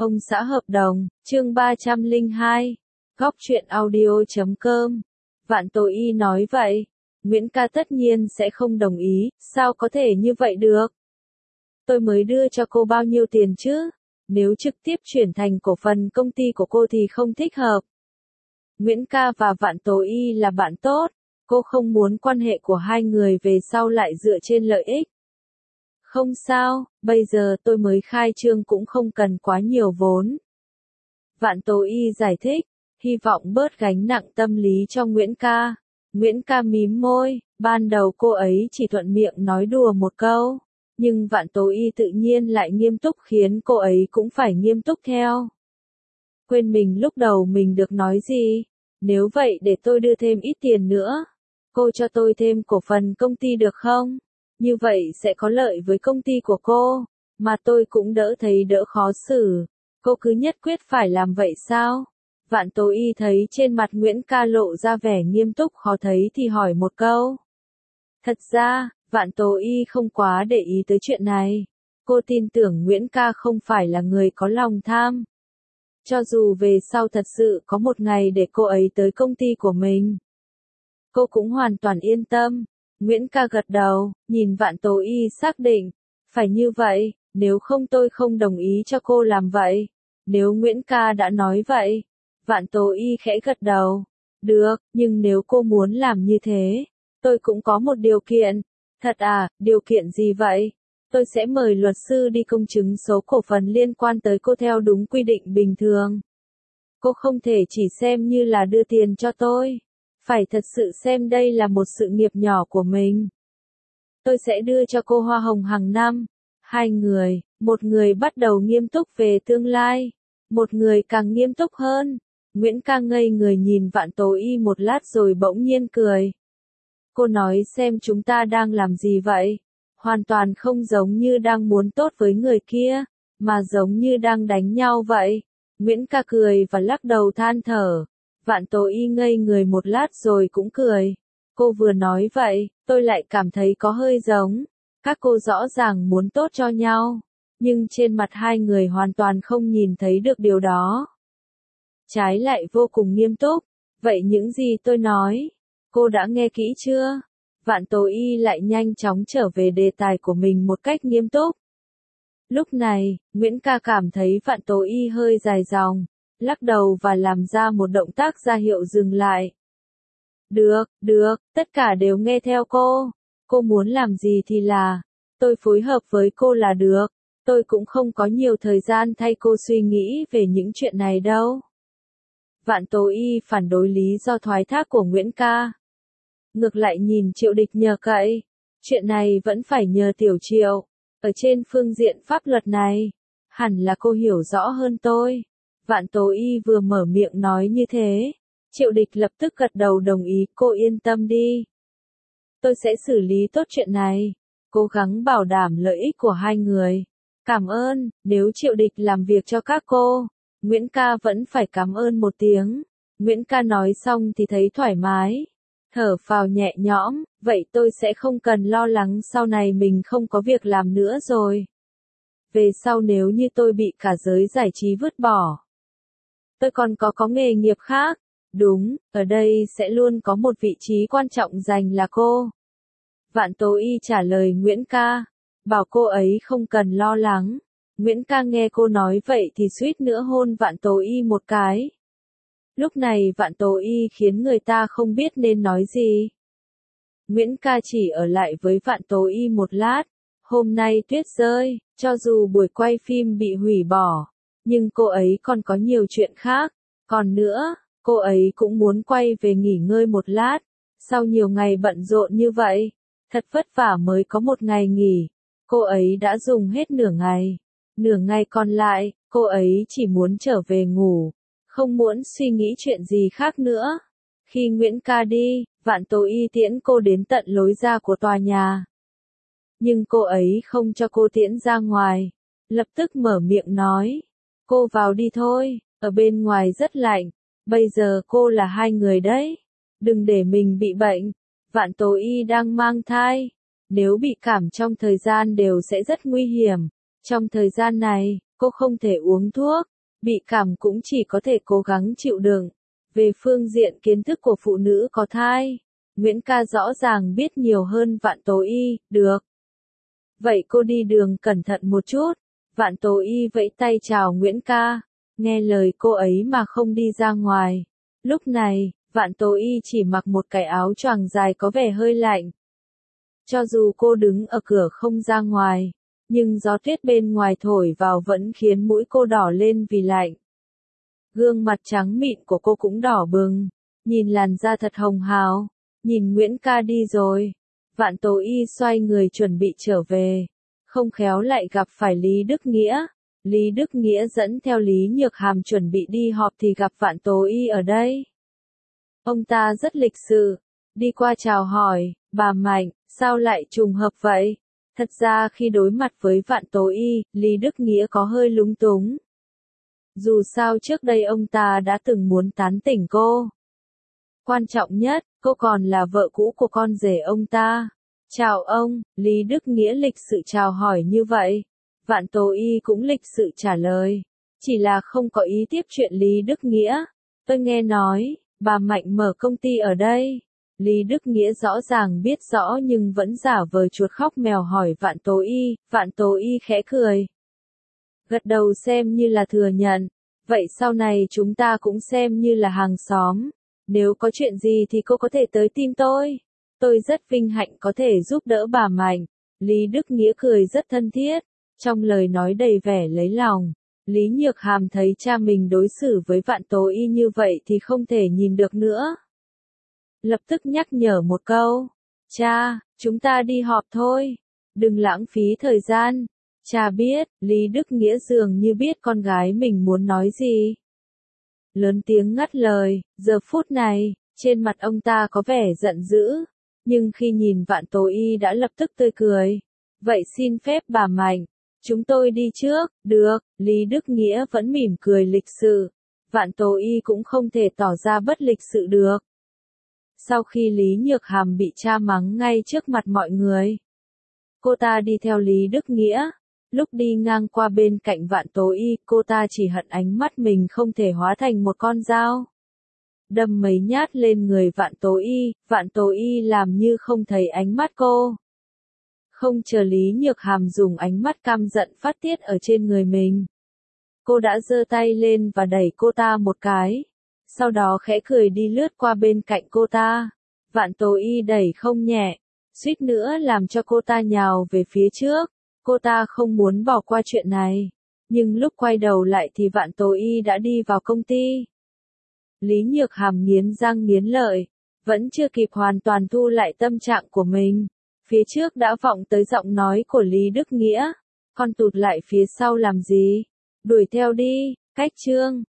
Ông xã hợp đồng, chương 302, góc truyện audio.com. Vạn Tố Y nói vậy, Nguyễn ca tất nhiên sẽ không đồng ý, sao có thể như vậy được? Tôi mới đưa cho cô bao nhiêu tiền chứ? Nếu trực tiếp chuyển thành cổ phần công ty của cô thì không thích hợp. Nguyễn ca và Vạn Tố Y là bạn tốt, cô không muốn quan hệ của hai người về sau lại dựa trên lợi ích. Không sao, bây giờ tôi mới khai trương cũng không cần quá nhiều vốn. Vạn Tố Y giải thích, hy vọng bớt gánh nặng tâm lý cho Nguyễn ca. Nguyễn ca mím môi, ban đầu cô ấy chỉ thuận miệng nói đùa một câu, nhưng Vạn Tố Y tự nhiên lại nghiêm túc khiến cô ấy cũng phải nghiêm túc theo. Quên mình lúc đầu mình được nói gì, nếu vậy để tôi đưa thêm ít tiền nữa. Cô cho tôi thêm cổ phần công ty được không? Như vậy sẽ có lợi với công ty của cô, mà tôi cũng đỡ thấy đỡ khó xử. Cô cứ nhất quyết phải làm vậy sao? Vạn Tố Y thấy trên mặt Nguyễn ca lộ ra vẻ nghiêm túc khó thấy thì hỏi một câu. Thật ra, Vạn Tố Y không quá để ý tới chuyện này. Cô tin tưởng Nguyễn ca không phải là người có lòng tham. Cho dù về sau thật sự có một ngày để cô ấy tới công ty của mình, cô cũng hoàn toàn yên tâm. Nguyễn ca gật đầu, nhìn Vạn Tố Y xác định, phải như vậy, nếu không tôi không đồng ý cho cô làm vậy. Nếu Nguyễn ca đã nói vậy, Vạn Tố Y khẽ gật đầu. Được, nhưng nếu cô muốn làm như thế, tôi cũng có một điều kiện. Thật à, điều kiện gì vậy? Tôi sẽ mời luật sư đi công chứng số cổ phần liên quan tới cô theo đúng quy định bình thường. Cô không thể chỉ xem như là đưa tiền cho tôi. Phải thật sự xem đây là một sự nghiệp nhỏ của mình. Tôi sẽ đưa cho cô hoa hồng hàng năm. Hai người, một người bắt đầu nghiêm túc về tương lai, một người càng nghiêm túc hơn. Nguyễn ca ngây người nhìn Vạn Tố Y một lát rồi bỗng nhiên cười. Cô nói xem chúng ta đang làm gì vậy? Hoàn toàn không giống như đang muốn tốt với người kia, mà giống như đang đánh nhau vậy. Nguyễn ca cười và lắc đầu than thở. Vạn Tố Y ngây người một lát rồi cũng cười. Cô vừa nói vậy, tôi lại cảm thấy có hơi giống. Các cô rõ ràng muốn tốt cho nhau, nhưng trên mặt hai người hoàn toàn không nhìn thấy được điều đó. Trái lại vô cùng nghiêm túc. Vậy những gì tôi nói, cô đã nghe kỹ chưa? Vạn Tố Y lại nhanh chóng trở về đề tài của mình một cách nghiêm túc. Lúc này, Nguyễn ca cảm thấy Vạn Tố Y hơi dài dòng, lắc đầu và làm ra một động tác ra hiệu dừng lại. Được, tất cả đều nghe theo cô. Cô muốn làm gì thì là, tôi phối hợp với cô là được. Tôi cũng không có nhiều thời gian thay cô suy nghĩ về những chuyện này đâu. Vạn Tố Y phản đối lý do thoái thác của Nguyễn ca. Ngược lại nhìn Triệu Địch nhờ cậy. Chuyện này vẫn phải nhờ Tiểu Triệu. Ở trên phương diện pháp luật này, hẳn là cô hiểu rõ hơn tôi. Vạn Tố Y vừa mở miệng nói như thế, Triệu Địch lập tức gật đầu đồng ý. Cô yên tâm đi. Tôi sẽ xử lý tốt chuyện này, cố gắng bảo đảm lợi ích của hai người. Cảm ơn, nếu Triệu Địch làm việc cho các cô, Nguyễn ca vẫn phải cảm ơn một tiếng. Nguyễn ca nói xong thì thấy thoải mái, thở phào nhẹ nhõm, vậy tôi sẽ không cần lo lắng sau này mình không có việc làm nữa rồi. Về sau nếu như tôi bị cả giới giải trí vứt bỏ, tôi còn có nghề nghiệp khác. Đúng, ở đây sẽ luôn có một vị trí quan trọng dành là cô. Vạn Tố Y trả lời Nguyễn ca, bảo cô ấy không cần lo lắng. Nguyễn ca nghe cô nói vậy thì suýt nữa hôn Vạn Tố Y một cái. Lúc này Vạn Tố Y khiến người ta không biết nên nói gì. Nguyễn ca chỉ ở lại với Vạn Tố Y một lát. Hôm nay tuyết rơi, cho dù buổi quay phim bị hủy bỏ, nhưng cô ấy còn có nhiều chuyện khác. Còn nữa, cô ấy cũng muốn quay về nghỉ ngơi một lát. Sau nhiều ngày bận rộn như vậy, thật vất vả mới có một ngày nghỉ. Cô ấy đã dùng hết nửa ngày. Nửa ngày còn lại, cô ấy chỉ muốn trở về ngủ, không muốn suy nghĩ chuyện gì khác nữa. Khi Nguyễn ca đi, Vạn Tố Y tiễn cô đến tận lối ra của tòa nhà. Nhưng cô ấy không cho cô tiễn ra ngoài, lập tức mở miệng nói. Cô vào đi thôi, ở bên ngoài rất lạnh, bây giờ cô là hai người đấy. Đừng để mình bị bệnh, Vạn Tố Y đang mang thai. Nếu bị cảm trong thời gian đều sẽ rất nguy hiểm. Trong thời gian này, cô không thể uống thuốc, bị cảm cũng chỉ có thể cố gắng chịu đựng. Về phương diện kiến thức của phụ nữ có thai, Nguyễn ca rõ ràng biết nhiều hơn Vạn Tố Y, được. Vậy cô đi đường cẩn thận một chút. Vạn Tố Y vẫy tay chào Nguyễn ca, nghe lời cô ấy mà không đi ra ngoài. Lúc này, Vạn Tố Y chỉ mặc một cái áo choàng dài có vẻ hơi lạnh. Cho dù cô đứng ở cửa không ra ngoài, nhưng gió tuyết bên ngoài thổi vào vẫn khiến mũi cô đỏ lên vì lạnh. Gương mặt trắng mịn của cô cũng đỏ bừng, nhìn làn da thật hồng hào, nhìn Nguyễn ca đi rồi. Vạn Tố Y xoay người chuẩn bị trở về, không khéo lại gặp phải Lý Đức Nghĩa. Lý Đức Nghĩa dẫn theo Lý Nhược Hàm chuẩn bị đi họp thì gặp Vạn Tố Y ở đây. Ông ta rất lịch sự, đi qua chào hỏi, bà Mạnh, sao lại trùng hợp vậy? Thật ra khi đối mặt với Vạn Tố Y, Lý Đức Nghĩa có hơi lúng túng. Dù sao trước đây ông ta đã từng muốn tán tỉnh cô. Quan trọng nhất, cô còn là vợ cũ của con rể ông ta. Chào ông, Lý Đức Nghĩa lịch sự chào hỏi như vậy. Vạn Tố Y cũng lịch sự trả lời. Chỉ là không có ý tiếp chuyện Lý Đức Nghĩa. Tôi nghe nói, bà Mạnh mở công ty ở đây. Lý Đức Nghĩa rõ ràng biết rõ nhưng vẫn giả vờ chuột khóc mèo hỏi Vạn Tố Y. Vạn Tố Y khẽ cười, gật đầu xem như là thừa nhận. Vậy sau này chúng ta cũng xem như là hàng xóm. Nếu có chuyện gì thì cô có thể tới tìm tôi. Tôi rất vinh hạnh có thể giúp đỡ bà Mạnh. Lý Đức Nghĩa cười rất thân thiết, trong lời nói đầy vẻ lấy lòng. Lý Nhược Hàm thấy cha mình đối xử với Vạn Tố Y như vậy thì không thể nhìn được nữa. Lập tức nhắc nhở một câu. Cha, chúng ta đi họp thôi. Đừng lãng phí thời gian. Cha biết, Lý Đức Nghĩa dường như biết con gái mình muốn nói gì. Lớn tiếng ngắt lời, giờ phút này, trên mặt ông ta có vẻ giận dữ. Nhưng khi nhìn Vạn Tố Y đã lập tức tươi cười. Vậy xin phép bà Mạnh, chúng tôi đi trước. Được, Lý Đức Nghĩa vẫn mỉm cười lịch sự. Vạn Tố Y cũng không thể tỏ ra bất lịch sự được. Sau khi Lý Nhược Hàm bị cha mắng ngay trước mặt mọi người, cô ta đi theo Lý Đức Nghĩa. Lúc đi ngang qua bên cạnh Vạn Tố Y, cô ta chỉ hận ánh mắt mình không thể hóa thành một con dao. Đâm mấy nhát lên người Vạn Tố Y, Vạn Tố Y làm như không thấy ánh mắt cô. Không chờ Lý Nhược Hàm dùng ánh mắt căm giận phát tiết ở trên người mình. Cô đã giơ tay lên và đẩy cô ta một cái. Sau đó khẽ cười đi lướt qua bên cạnh cô ta. Vạn Tố Y đẩy không nhẹ, suýt nữa làm cho cô ta nhào về phía trước. Cô ta không muốn bỏ qua chuyện này. Nhưng lúc quay đầu lại thì Vạn Tố Y đã đi vào công ty. Lý Nhược Hàm nghiến răng nghiến lợi, vẫn chưa kịp hoàn toàn thu lại tâm trạng của mình. Phía trước đã vọng tới giọng nói của Lý Đức Nghĩa. Con tụt lại phía sau làm gì? Đuổi theo đi, cách chương.